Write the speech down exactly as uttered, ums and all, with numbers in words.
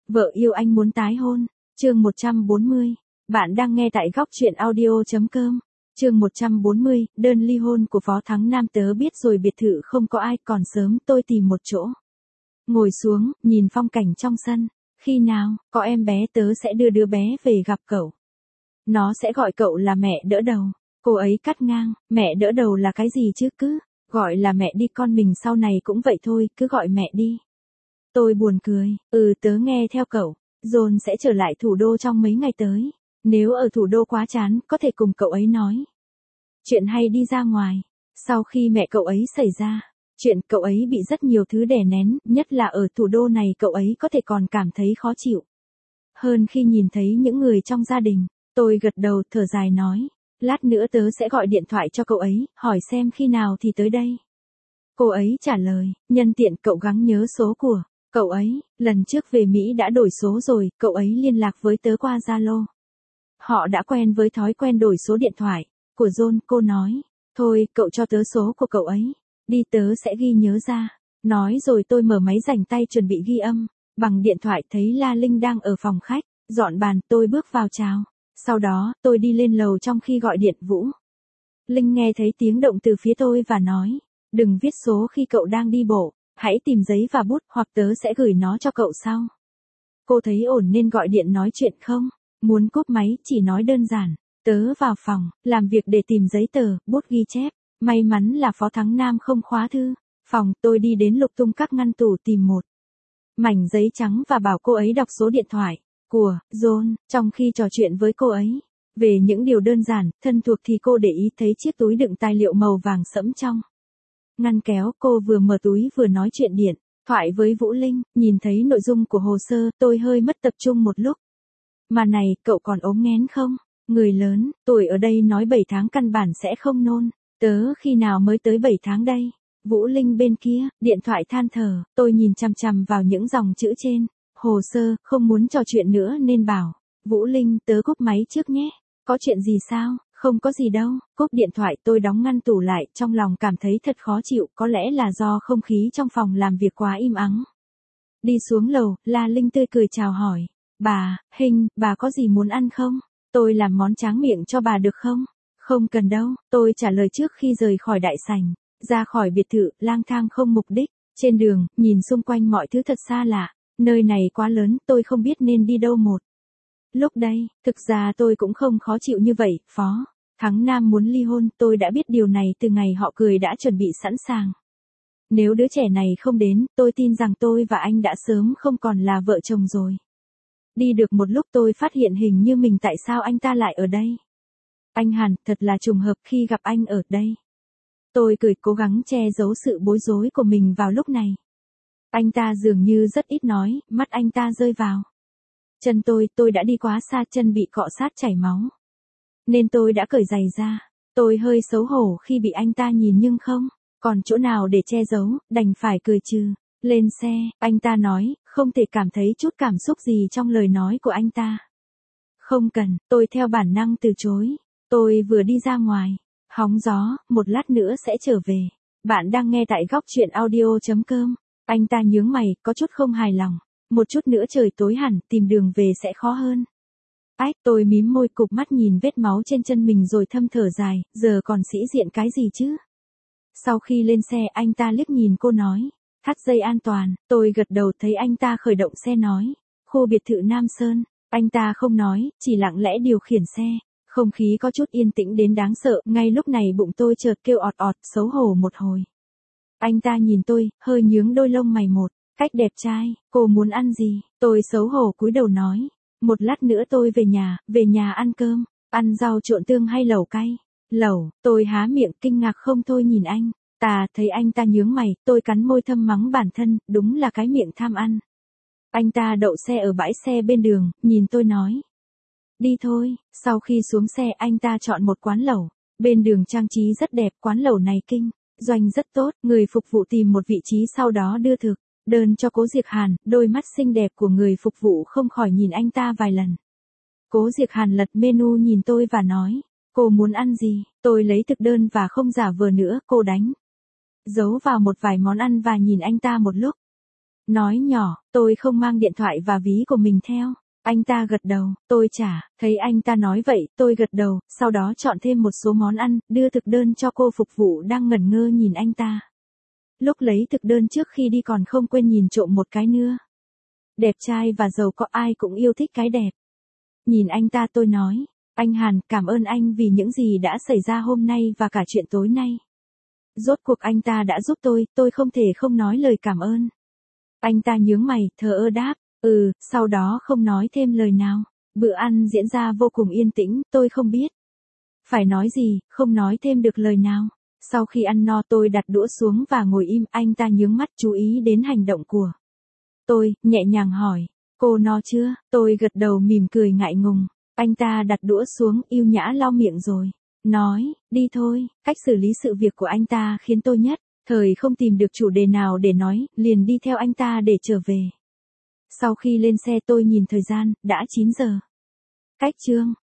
Vợ yêu anh muốn tái hôn. Chương một trăm bốn mươi. Bạn đang nghe tại góc truyện audio chấm com. Chương một trăm bốn mươi, đơn ly hôn của Phó Thắng Nam. Tớ biết rồi, biệt thự không có ai, còn sớm tôi tìm một chỗ. Ngồi xuống, nhìn phong cảnh trong sân. Khi nào, có em bé tớ sẽ đưa đứa bé về gặp cậu. Nó sẽ gọi cậu là mẹ đỡ đầu. Cô ấy cắt ngang, mẹ đỡ đầu là cái gì chứ, cứ gọi là mẹ đi, con mình sau này cũng vậy thôi, cứ gọi mẹ đi. Tôi buồn cười, ừ tớ nghe theo cậu. John sẽ trở lại thủ đô trong mấy ngày tới. Nếu ở thủ đô quá chán, có thể cùng cậu ấy nói chuyện hay đi ra ngoài. Sau khi mẹ cậu ấy xảy ra chuyện, cậu ấy bị rất nhiều thứ đè nén, nhất là ở thủ đô này cậu ấy có thể còn cảm thấy khó chịu hơn khi nhìn thấy những người trong gia đình. Tôi gật đầu, thở dài nói, lát nữa tớ sẽ gọi điện thoại cho cậu ấy, hỏi xem khi nào thì tới đây. Cô ấy trả lời, nhân tiện cậu gắng nhớ số của cậu ấy, lần trước về Mỹ đã đổi số rồi, cậu ấy liên lạc với tớ qua Zalo. Họ đã quen với thói quen đổi số điện thoại của John. Cô nói, thôi, cậu cho tớ số của cậu ấy đi, tớ sẽ ghi nhớ ra. Nói rồi tôi mở máy rảnh tay chuẩn bị ghi âm bằng điện thoại, thấy La Linh đang ở phòng khách dọn bàn. Tôi bước vào chào, sau đó tôi đi lên lầu trong khi gọi điện. Vũ Linh nghe thấy tiếng động từ phía tôi và nói, đừng viết số khi cậu đang đi bộ, hãy tìm giấy và bút, hoặc tớ sẽ gửi nó cho cậu sau. Cô thấy ổn nên gọi điện nói chuyện không? Muốn cúp máy, chỉ nói đơn giản. Tớ vào phòng làm việc để tìm giấy tờ, bút ghi chép. May mắn là Phó Thắng Nam không khóa thư phòng. Tôi đi đến lục tung các ngăn tủ tìm một mảnh giấy trắng và bảo cô ấy đọc số điện thoại của John. Trong khi trò chuyện với cô ấy về những điều đơn giản, thân thuộc, thì cô để ý thấy chiếc túi đựng tài liệu màu vàng sẫm trong ngăn kéo. Cô vừa mở túi vừa nói chuyện điện thoại với Vũ Linh. Nhìn thấy nội dung của hồ sơ, tôi hơi mất tập trung một lúc. Mà này, cậu còn ốm nghén không? Người lớn tuổi ở đây nói bảy tháng căn bản sẽ không nôn. Tớ khi nào mới tới bảy tháng đây? Vũ Linh bên kia điện thoại than thở. Tôi nhìn chằm chằm vào những dòng chữ trên hồ sơ, không muốn trò chuyện nữa nên bảo, Vũ Linh, tớ cúp máy trước nhé. Có chuyện gì sao? Không có gì đâu. Cúp điện thoại, tôi đóng ngăn tủ lại, trong lòng cảm thấy thật khó chịu, có lẽ là do không khí trong phòng làm việc quá im ắng. Đi xuống lầu, La Linh tươi cười chào hỏi, bà, Hình, bà có gì muốn ăn không? Tôi làm món tráng miệng cho bà được không? Không cần đâu, tôi trả lời trước khi rời khỏi đại sảnh, ra khỏi biệt thự, lang thang không mục đích. Trên đường, nhìn xung quanh mọi thứ thật xa lạ, nơi này quá lớn, tôi không biết nên đi đâu một lúc đây. Thực ra tôi cũng không khó chịu như vậy. Phó Thắng Nam muốn ly hôn, tôi đã biết điều này từ ngày họ cười, đã chuẩn bị sẵn sàng. Nếu đứa trẻ này không đến, tôi tin rằng tôi và anh đã sớm không còn là vợ chồng rồi. Đi được một lúc tôi phát hiện hình như mình, tại sao anh ta lại ở đây? Anh Hàn, thật là trùng hợp khi gặp anh ở đây. Tôi cười, cố gắng che giấu sự bối rối của mình vào lúc này. Anh ta dường như rất ít nói, mắt anh ta rơi vào chân tôi. Tôi đã đi quá xa, chân bị cọ sát chảy máu, nên tôi đã cởi giày ra. Tôi hơi xấu hổ khi bị anh ta nhìn nhưng không còn chỗ nào để che giấu, đành phải cười trừ. Lên xe, anh ta nói, không thể cảm thấy chút cảm xúc gì trong lời nói của anh ta. Không cần, tôi theo bản năng từ chối. Tôi vừa đi ra ngoài hóng gió, một lát nữa sẽ trở về. Bạn đang nghe tại góc truyện audio chấm com. Anh ta nhướng mày, có chút không hài lòng. Một chút nữa trời tối hẳn, tìm đường về sẽ khó hơn. Ách, tôi mím môi, cụp mắt nhìn vết máu trên chân mình rồi thâm thở dài, giờ còn sĩ diện cái gì chứ? Sau khi lên xe, anh ta liếc nhìn cô nói, thắt dây an toàn. Tôi gật đầu, thấy anh ta khởi động xe nói, khu biệt thự Nam Sơn. Anh ta không nói, chỉ lặng lẽ điều khiển xe. Không khí có chút yên tĩnh đến đáng sợ. Ngay lúc này bụng tôi chợt kêu ọt ọt, xấu hổ một hồi. Anh ta nhìn tôi, hơi nhướng đôi lông mày một cách đẹp trai. Cô muốn ăn gì? Tôi xấu hổ cúi đầu nói, một lát nữa tôi về nhà, về nhà ăn cơm. Ăn rau trộn tương hay lẩu cay? Lẩu. Tôi há miệng kinh ngạc không thôi nhìn anh ta. Thấy anh ta nhướng mày, tôi cắn môi thầm mắng bản thân, đúng là cái miệng tham ăn. Anh ta đậu xe ở bãi xe bên đường, nhìn tôi nói, đi thôi. Sau khi xuống xe, anh ta chọn một quán lẩu bên đường, trang trí rất đẹp. Quán lẩu này kinh doanh rất tốt. Người phục vụ tìm một vị trí, sau đó đưa thực đơn cho Cố Diệc Hàn. Đôi mắt xinh đẹp của người phục vụ không khỏi nhìn anh ta vài lần. Cố Diệc Hàn lật menu nhìn tôi và nói, cô muốn ăn gì? Tôi lấy thực đơn và không giả vờ nữa. Cô đánh dấu vào một vài món ăn và nhìn anh ta một lúc. Nói nhỏ, tôi không mang điện thoại và ví của mình theo. Anh ta gật đầu, tôi trả, thấy anh ta nói vậy, tôi gật đầu, sau đó chọn thêm một số món ăn, đưa thực đơn cho cô phục vụ đang ngẩn ngơ nhìn anh ta. Lúc lấy thực đơn trước khi đi còn không quên nhìn trộm một cái nữa. Đẹp trai và giàu có ai cũng yêu thích cái đẹp. Nhìn anh ta tôi nói, anh Hàn, cảm ơn anh vì những gì đã xảy ra hôm nay và cả chuyện tối nay. Rốt cuộc anh ta đã giúp tôi, tôi không thể không nói lời cảm ơn. Anh ta nhướng mày, thờ ơ đáp, ừ, sau đó không nói thêm lời nào. Bữa ăn diễn ra vô cùng yên tĩnh, tôi không biết phải nói gì, không nói thêm được lời nào. Sau khi ăn no tôi đặt đũa xuống và ngồi im, anh ta nhướng mắt chú ý đến hành động của tôi, nhẹ nhàng hỏi, cô no chưa? Tôi gật đầu mỉm cười ngại ngùng. Anh ta đặt đũa xuống, yêu nhã lau miệng rồi nói, đi thôi. Cách xử lý sự việc của anh ta khiến tôi nhất thời không tìm được chủ đề nào để nói, liền đi theo anh ta để trở về. Sau khi lên xe tôi nhìn thời gian, đã chín giờ. Cách chương